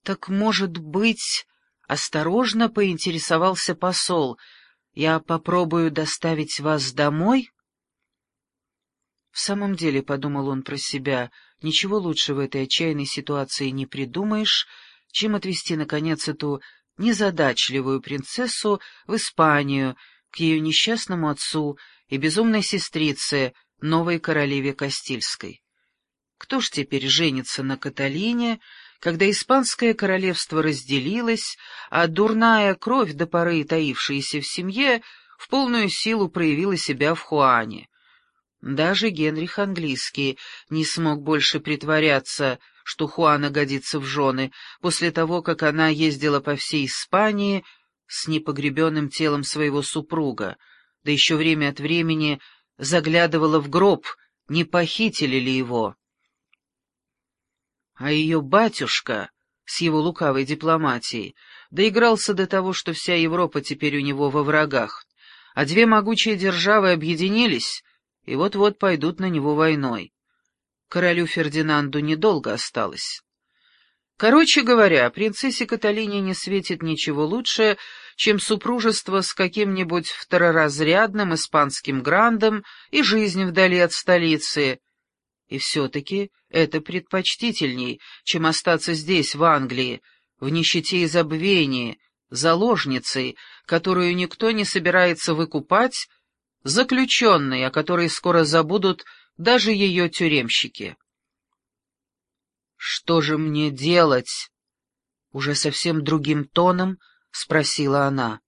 Так, может быть, осторожно поинтересовался посол, я попробую доставить вас домой? В самом деле, — подумал он про себя, — ничего лучше в этой отчаянной ситуации не придумаешь, чем отвезти, наконец, эту незадачливую принцессу в Испанию, к ее несчастному отцу и безумной сестрице, новой королеве Кастильской. Кто ж теперь женится на Каталине, когда испанское королевство разделилось, а дурная кровь, до поры таившаяся в семье, в полную силу проявила себя в Хуане? Даже Генрих Английский не смог больше притворяться, что Хуана годится в жены, после того, как она ездила по всей Испании с непогребенным телом своего супруга, да еще время от времени заглядывала в гроб, не похитили ли его. А ее батюшка с его лукавой дипломатией доигрался до того, что вся Европа теперь у него во врагах, а две могучие державы объединились и вот-вот пойдут на него войной. Королю Фердинанду недолго осталось. Короче говоря, принцессе Каталине не светит ничего лучше, чем супружество с каким-нибудь второразрядным испанским грандом и жизнь вдали от столицы. И все-таки это предпочтительней, чем остаться здесь, в Англии, в нищете и забвении, заложницей, которую никто не собирается выкупать, заключенной, о которой скоро забудут даже ее тюремщики. «Что же мне делать?» — уже совсем другим тоном спросила она.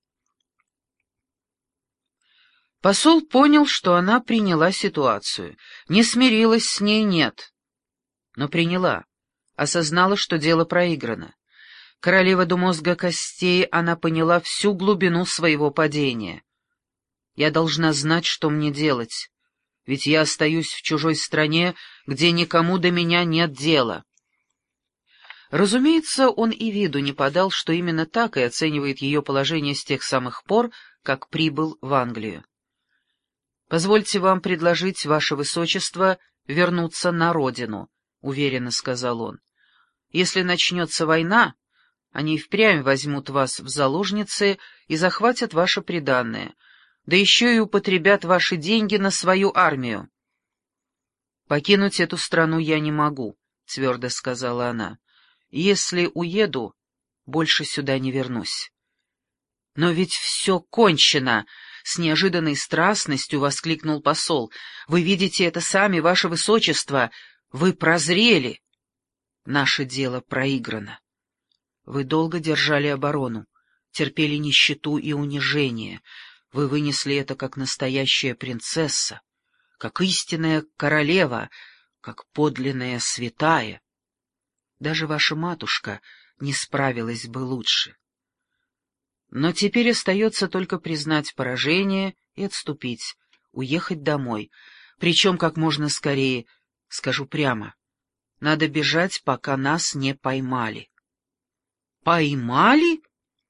Посол понял, что она приняла ситуацию. Не смирилась с ней, нет. Но приняла, осознала, что дело проиграно. Королева до мозга костей, она поняла всю глубину своего падения. Я должна знать, что мне делать, ведь я остаюсь в чужой стране, где никому до меня нет дела. Разумеется, он и виду не подал, что именно так и оценивает ее положение с тех самых пор, как прибыл в Англию. «Позвольте вам предложить, ваше высочество, вернуться на родину», — уверенно сказал он. «Если начнется война, они впрямь возьмут вас в заложницы и захватят ваше приданное, да еще и употребят ваши деньги на свою армию». «Покинуть эту страну я не могу», — твердо сказала она. «Если уеду, больше сюда не вернусь». «Но ведь все кончено!» — с неожиданной страстностью воскликнул посол. «Вы видите это сами, ваше высочество! Вы прозрели! Наше дело проиграно. Вы долго держали оборону, терпели нищету и унижение. Вы вынесли это как настоящая принцесса, как истинная королева, как подлинная святая. Даже ваша матушка не справилась бы лучше. Но теперь остается только признать поражение и отступить, уехать домой, причем как можно скорее, скажу прямо. Надо бежать, пока нас не поймали». «Поймали?»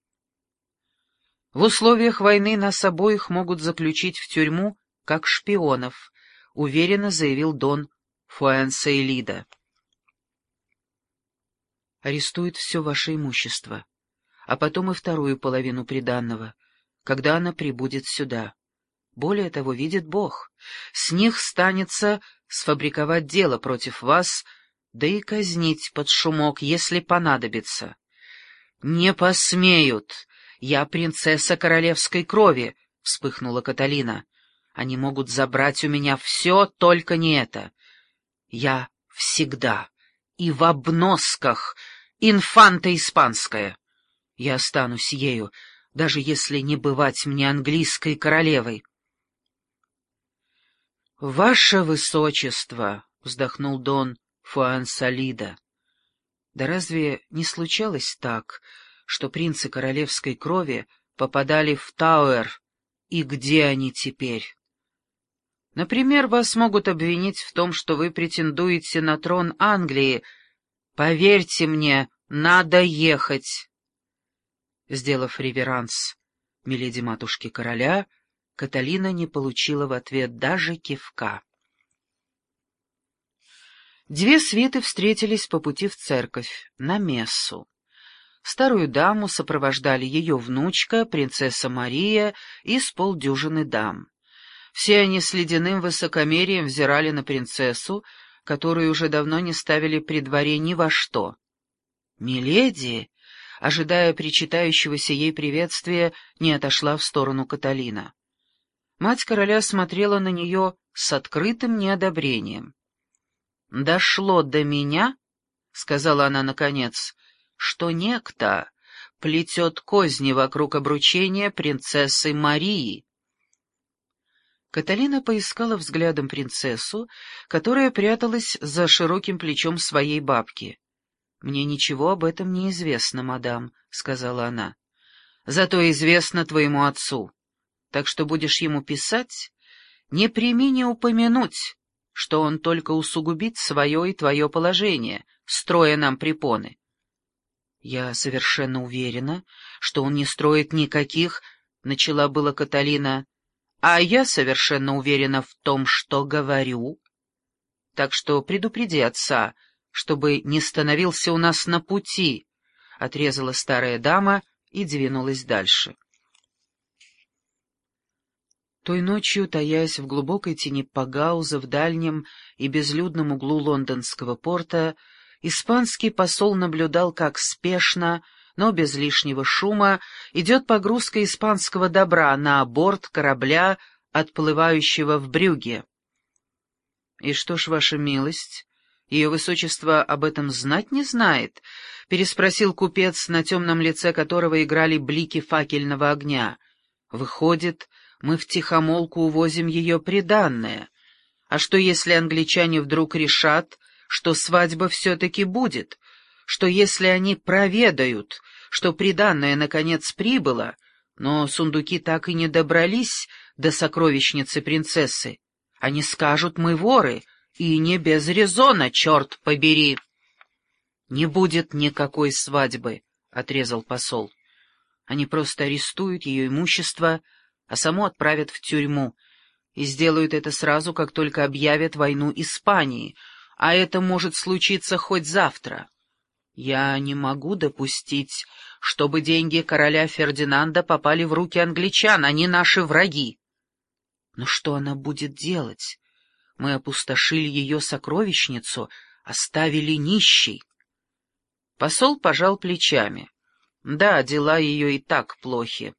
«В условиях войны нас обоих могут заключить в тюрьму, как шпионов», — уверенно заявил Дон Фуэнсойлида. «Арестуют все ваше имущество, а потом и вторую половину приданного, когда она прибудет сюда. Более того, видит Бог, с них станется сфабриковать дело против вас, да и казнить под шумок, если понадобится». «Не посмеют! Я принцесса королевской крови!» — вспыхнула Каталина. «Они могут забрать у меня все, только не это. Я всегда и в обносках инфанта испанская. Я останусь ею, даже если не бывать мне английской королевой». «Ваше высочество!» — вздохнул Дон Фуансалида. «Да разве не случалось так, что принцы королевской крови попадали в Тауэр, и где они теперь? Например, вас могут обвинить в том, что вы претендуете на трон Англии. Поверьте мне, надо ехать». Сделав реверанс миледи матушки короля, Каталина не получила в ответ даже кивка. Две свиты встретились по пути в церковь, на мессу. Старую даму сопровождали ее внучка, принцесса Мария и с полдюжины дам. Все они с ледяным высокомерием взирали на принцессу, которую уже давно не ставили при дворе ни во что. «Миледи!» Ожидая причитающегося ей приветствия, не отошла в сторону Каталина. Мать короля смотрела на нее с открытым неодобрением. «Дошло до меня, — сказала она наконец, — что некто плетет козни вокруг обручения принцессы Марии». Каталина поискала взглядом принцессу, которая пряталась за широким плечом своей бабки. «Мне ничего об этом не известно, мадам», — сказала она. «Зато известно твоему отцу. Так что будешь ему писать, не премини упомянуть, что он только усугубит свое и твое положение, строя нам препоны». «Я совершенно уверена, что он не строит никаких...» — начала была Каталина. «А я совершенно уверена в том, что говорю. Так что предупреди отца, чтобы не становился у нас на пути», — отрезала старая дама и двинулась дальше. Той ночью, таясь в глубокой тени Пагауза в дальнем и безлюдном углу лондонского порта, испанский посол наблюдал, как спешно, но без лишнего шума, идет погрузка испанского добра на борт корабля, отплывающего в Брюгге. «И что ж, ваша милость, ее высочество об этом знать не знает?» — переспросил купец, на темном лице которого играли блики факельного огня. «Выходит, мы втихомолку увозим ее приданное. А что, если англичане вдруг решат, что свадьба все-таки будет? Что, если они проведают, что приданное наконец прибыло, но сундуки так и не добрались до сокровищницы принцессы? Они скажут: мы воры, и не без резона, черт побери!» «Не будет никакой свадьбы», — отрезал посол. «Они просто арестуют ее имущество, а саму отправят в тюрьму, и сделают это сразу, как только объявят войну Испании, а это может случиться хоть завтра. Я не могу допустить, чтобы деньги короля Фердинанда попали в руки англичан, они наши враги. Но что она будет делать? Мы опустошили ее сокровищницу, оставили нищей». Посол пожал плечами. Да, дела ее и так плохи.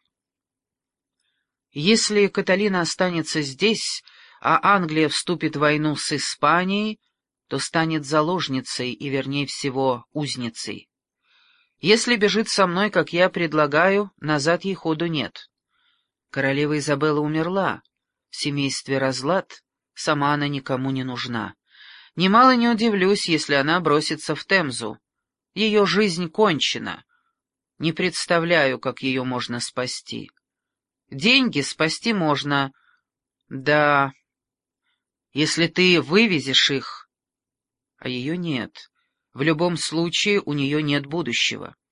Если Каталина останется здесь, а Англия вступит в войну с Испанией, то станет заложницей и, вернее всего, узницей. Если бежит со мной, как я предлагаю, назад ей ходу нет. Королева Изабелла умерла, в семействе разлад, сама она никому не нужна. Немало не удивлюсь, если она бросится в Темзу. Ее жизнь кончена. Не представляю, как ее можно спасти. Деньги спасти можно. Да, если ты вывезешь их. А ее нет. В любом случае у нее нет будущего.